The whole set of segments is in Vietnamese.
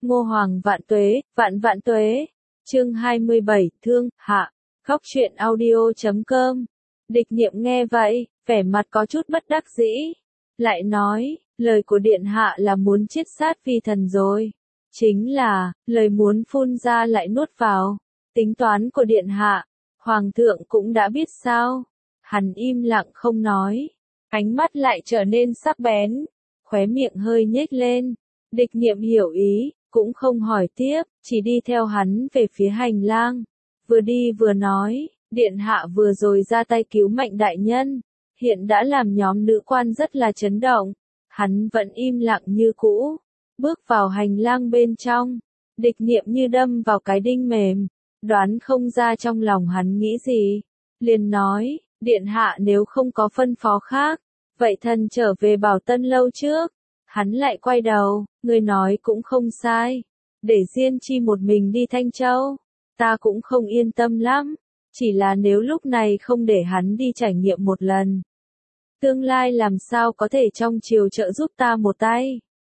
Ngô Hoàng vạn vạn tuế. Chương 27, Thương, Hạ. Khóc truyện audio.com. Địch Niệm nghe vậy, vẻ mặt có chút bất đắc dĩ. Lại nói, lời của Điện Hạ là muốn chiết sát phi thần rồi. Chính là, lời muốn phun ra lại nuốt vào. Tính toán của Điện Hạ, Hoàng thượng cũng đã biết sao. Hắn im lặng không nói. Ánh mắt lại trở nên sắc bén. Khóe miệng hơi nhếch lên. Địch Niệm hiểu ý, cũng không hỏi tiếp, chỉ đi theo hắn về phía hành lang. Vừa đi vừa nói, Điện Hạ vừa rồi ra tay cứu Mạnh đại nhân, hiện đã làm nhóm nữ quan rất là chấn động. Hắn vẫn im lặng như cũ, bước vào hành lang bên trong. Địch Niệm như đâm vào cái đinh mềm, đoán không ra trong lòng hắn nghĩ gì. Liền nói, Điện Hạ nếu không có phân phó khác, vậy thần trở về Bảo Tân lâu trước. Hắn lại quay đầu, người nói cũng không sai. Để Diên Chi một mình đi Thanh Châu, ta cũng không yên tâm lắm. Chỉ là nếu lúc này không để hắn đi trải nghiệm một lần, tương lai làm sao có thể trong triều trợ giúp ta một tay.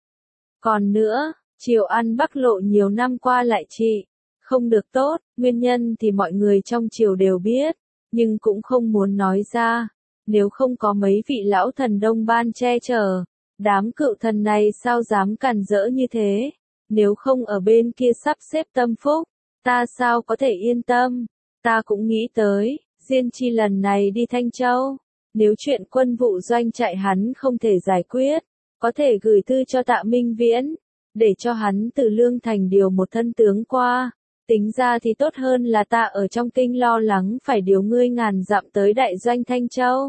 Còn nữa, triều An Bắc Lộ nhiều năm qua lại trị không được tốt, nguyên nhân thì mọi người trong triều đều biết, nhưng cũng không muốn nói ra. Nếu không có mấy vị lão thần Đông Ban che chở, đám cựu thần này sao dám càn rỡ như thế? Nếu không ở bên kia sắp xếp tâm phúc, ta sao có thể yên tâm? Ta cũng nghĩ tới, Diên Chi lần này đi Thanh Châu, nếu chuyện quân vụ doanh trại hắn không thể giải quyết, có thể gửi thư cho Tạ Minh Viễn, để cho hắn từ Lương Thành điều một thân tướng qua. Tính ra thì tốt hơn là ta ở trong kinh lo lắng phải điều ngươi ngàn dặm tới đại doanh Thanh Châu.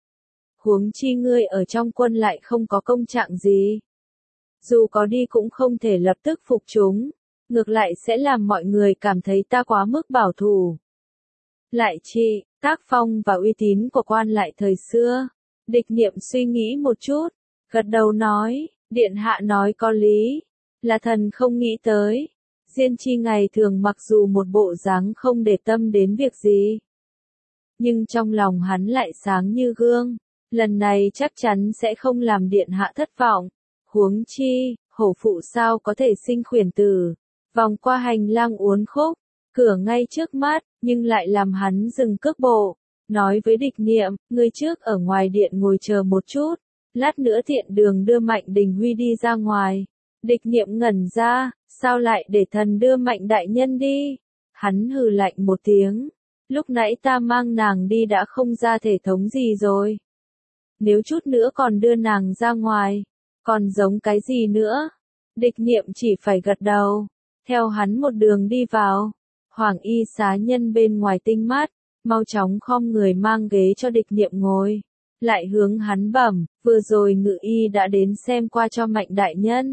Huống chi ngươi ở trong quân lại không có công trạng gì. Dù có đi cũng không thể lập tức phục chúng, ngược lại sẽ làm mọi người cảm thấy ta quá mức bảo thủ. Lại chị, tác phong và uy tín của quan lại thời xưa. Địch Niệm suy nghĩ một chút, gật đầu nói, Điện Hạ nói có lý, là thần không nghĩ tới. Diên Chi ngày thường mặc dù một bộ dáng không để tâm đến việc gì, nhưng trong lòng hắn lại sáng như gương. Lần này chắc chắn sẽ không làm Điện Hạ thất vọng. Huống chi, hổ phụ sao có thể sinh khuyển tử. Vòng qua hành lang uốn khúc, cửa ngay trước mắt, nhưng lại làm hắn dừng cước bộ. Nói với Địch Niệm, ngươi trước ở ngoài điện ngồi chờ một chút. Lát nữa tiện đường đưa Mạnh Đình Huy đi ra ngoài. Địch Niệm ngẩn ra, sao lại để thần đưa Mạnh đại nhân đi? Hắn hừ lạnh một tiếng. Lúc nãy ta mang nàng đi đã không ra thể thống gì rồi. Nếu chút nữa còn đưa nàng ra ngoài, còn giống cái gì nữa? Địch Niệm chỉ phải gật đầu, theo hắn một đường đi vào. Hoàng y xá nhân bên ngoài tinh mắt, mau chóng khom người mang ghế cho Địch Niệm ngồi. Lại hướng hắn bẩm, vừa rồi ngự y đã đến xem qua cho Mạnh đại nhân.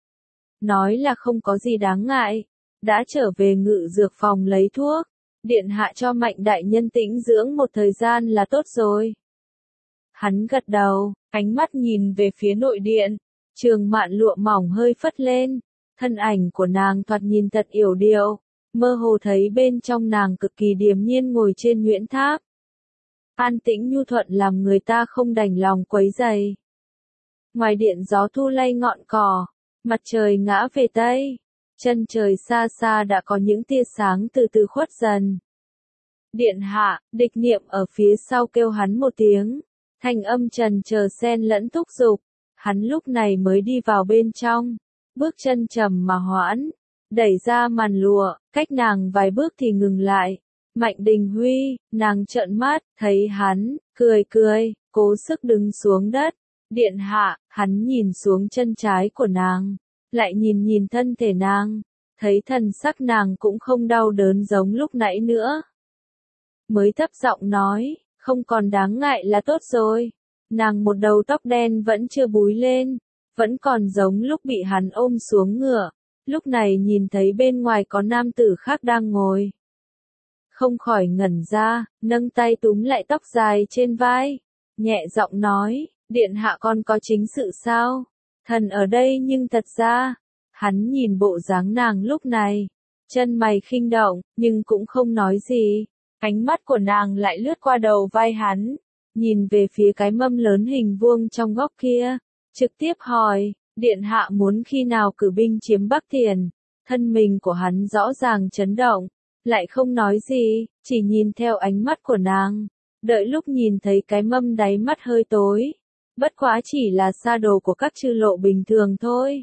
Nói là không có gì đáng ngại, đã trở về ngự dược phòng lấy thuốc. Điện Hạ cho Mạnh đại nhân tĩnh dưỡng một thời gian là tốt rồi. Hắn gật đầu, ánh mắt nhìn về phía nội điện. Trường Mạn lụa mỏng hơi phất lên, thân ảnh của nàng thoạt nhìn thật yểu điệu, mơ hồ thấy bên trong nàng cực kỳ điềm nhiên ngồi trên Nguyễn Tháp. An tĩnh nhu thuận làm người ta không đành lòng quấy rầy. Ngoài điện gió thu lay ngọn cỏ, mặt trời ngã về tây, chân trời xa xa đã có những tia sáng từ từ khuất dần. Điện Hạ, Địch Niệm ở phía sau kêu hắn một tiếng. Thanh âm trần chờ xen lẫn thúc giục, hắn lúc này mới đi vào bên trong, bước chân trầm mà hoãn, đẩy ra màn lụa, cách nàng vài bước thì ngừng lại. Mạnh Đình Huy, nàng trợn mắt, thấy hắn, cười cười, cố sức đứng xuống đất. Điện Hạ, hắn nhìn xuống chân trái của nàng, lại nhìn nhìn thân thể nàng, thấy thần sắc nàng cũng không đau đớn giống lúc nãy nữa. Mới thấp giọng nói, không còn đáng ngại là tốt rồi. Nàng một đầu tóc đen vẫn chưa búi lên, vẫn còn giống lúc bị hắn ôm xuống ngựa. Lúc này nhìn thấy bên ngoài có nam tử khác đang ngồi, không khỏi ngẩn ra, nâng tay túm lại tóc dài trên vai, nhẹ giọng nói, Điện Hạ con có chính sự sao? Thần ở đây nhưng thật ra, hắn nhìn bộ dáng nàng lúc này, chân mày khinh động, nhưng cũng không nói gì. Ánh mắt của nàng lại lướt qua đầu vai hắn, nhìn về phía cái mâm lớn hình vuông trong góc kia, trực tiếp hỏi, Điện hạ muốn khi nào cử binh chiếm Bắc Thiền, thân mình của hắn rõ ràng chấn động, lại không nói gì, chỉ nhìn theo ánh mắt của nàng, đợi lúc nhìn thấy cái mâm đáy mắt hơi tối, bất quá chỉ là sa đồ của các chư lộ bình thường thôi.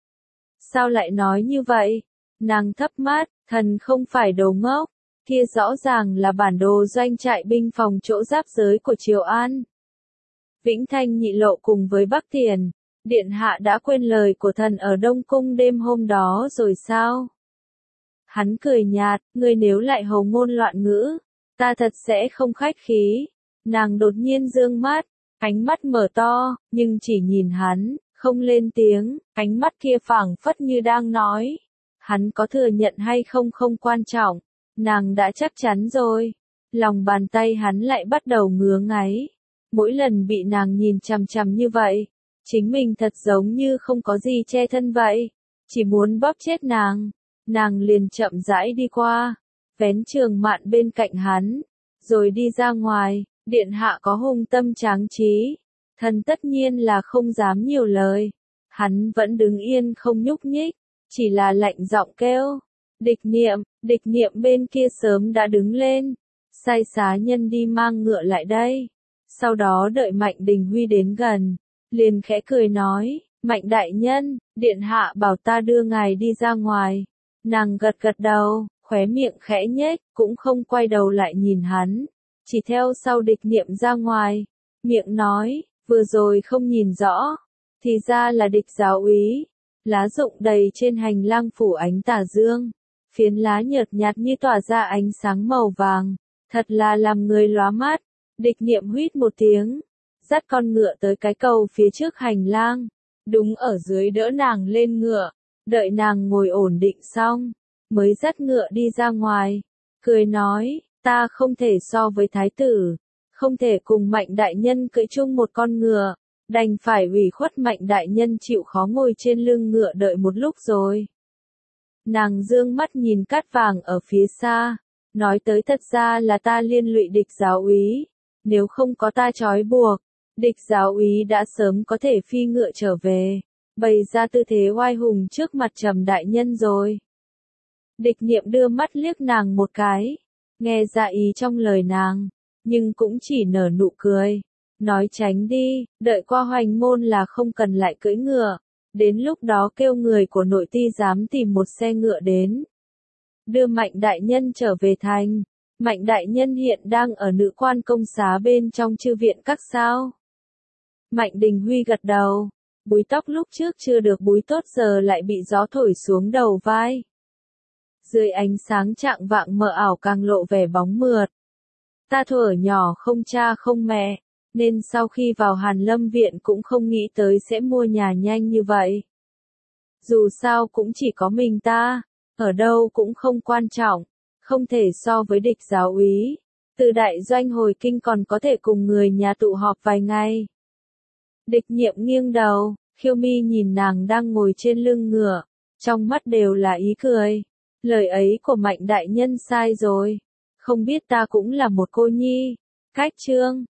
Sao lại nói như vậy? Nàng thấp mắt, thần không phải đồ ngốc, kia rõ ràng là bản đồ doanh trại binh phòng chỗ giáp giới của Triều An. Vĩnh Thanh nhị lộ cùng với Bắc Thiền, điện hạ đã quên lời của thần ở Đông Cung đêm hôm đó rồi sao? Hắn cười nhạt, ngươi nếu lại hồ ngôn loạn ngữ, ta thật sẽ không khách khí. Nàng đột nhiên dương mắt, ánh mắt mở to, nhưng chỉ nhìn hắn, không lên tiếng, ánh mắt kia phảng phất như đang nói. Hắn có thừa nhận hay không không quan trọng, nàng đã chắc chắn rồi. Lòng bàn tay hắn lại bắt đầu ngứa ngáy. Mỗi lần bị nàng nhìn chằm chằm như vậy, chính mình thật giống như không có gì che thân vậy, chỉ muốn bóp chết nàng. Nàng liền chậm rãi đi qua, vén trường mạn bên cạnh hắn, rồi đi ra ngoài. Điện hạ có hung tâm tráng trí, thần tất nhiên là không dám nhiều lời. Hắn vẫn đứng yên không nhúc nhích, chỉ là lạnh giọng kêu. Địch niệm bên kia sớm đã đứng lên, sai xá nhân đi mang ngựa lại đây. Sau đó đợi Mạnh Đình Huy đến gần, liền khẽ cười nói, Mạnh đại nhân, điện hạ bảo ta đưa ngài đi ra ngoài. Nàng gật gật đầu, khóe miệng khẽ nhếch, cũng không quay đầu lại nhìn hắn, chỉ theo sau địch niệm ra ngoài, miệng nói, vừa rồi không nhìn rõ, thì ra là địch giáo úy. Lá rụng đầy trên hành lang phủ ánh tà dương, phiến lá nhợt nhạt như tỏa ra ánh sáng màu vàng, thật là làm người lóa mắt. Địch niệm huýt một tiếng, dắt con ngựa tới cái cầu phía trước hành lang, đúng ở dưới đỡ nàng lên ngựa, đợi nàng ngồi ổn định xong, mới dắt ngựa đi ra ngoài, cười nói, ta không thể so với thái tử, không thể cùng Mạnh đại nhân cưỡi chung một con ngựa, đành phải ủy khuất Mạnh đại nhân chịu khó ngồi trên lưng ngựa đợi một lúc rồi. Nàng dương mắt nhìn cát vàng ở phía xa, nói tới thật ra là ta liên lụy địch giáo úy, nếu không có ta trói buộc, địch giáo úy đã sớm có thể phi ngựa trở về, bày ra tư thế oai hùng trước mặt Trầm đại nhân rồi. Địch niệm đưa mắt liếc nàng một cái, nghe ra ý trong lời nàng, nhưng cũng chỉ nở nụ cười, nói tránh đi, đợi qua Hoành Môn là không cần lại cưỡi ngựa, đến lúc đó kêu người của nội ty dám tìm một xe ngựa đến, đưa Mạnh đại nhân trở về thành. Mạnh đại nhân hiện đang ở Nữ Quan công xá bên trong chư viện các sao. Mạnh Đình Huy gật đầu, búi tóc lúc trước chưa được búi tốt giờ lại bị gió thổi xuống đầu vai. Dưới ánh sáng chạng vạng mờ ảo càng lộ vẻ bóng mượt. Ta thuở nhỏ không cha không mẹ, nên sau khi vào Hàn Lâm viện cũng không nghĩ tới sẽ mua nhà nhanh như vậy. Dù sao cũng chỉ có mình ta, ở đâu cũng không quan trọng. Không thể so với địch giáo úy, từ đại doanh hồi kinh còn có thể cùng người nhà tụ họp vài ngày. Địch niệm nghiêng đầu, Khiêu Mi nhìn nàng đang ngồi trên lưng ngựa, trong mắt đều là ý cười. Lời ấy của Mạnh đại nhân sai rồi, không biết ta cũng là một cô nhi. Cách chương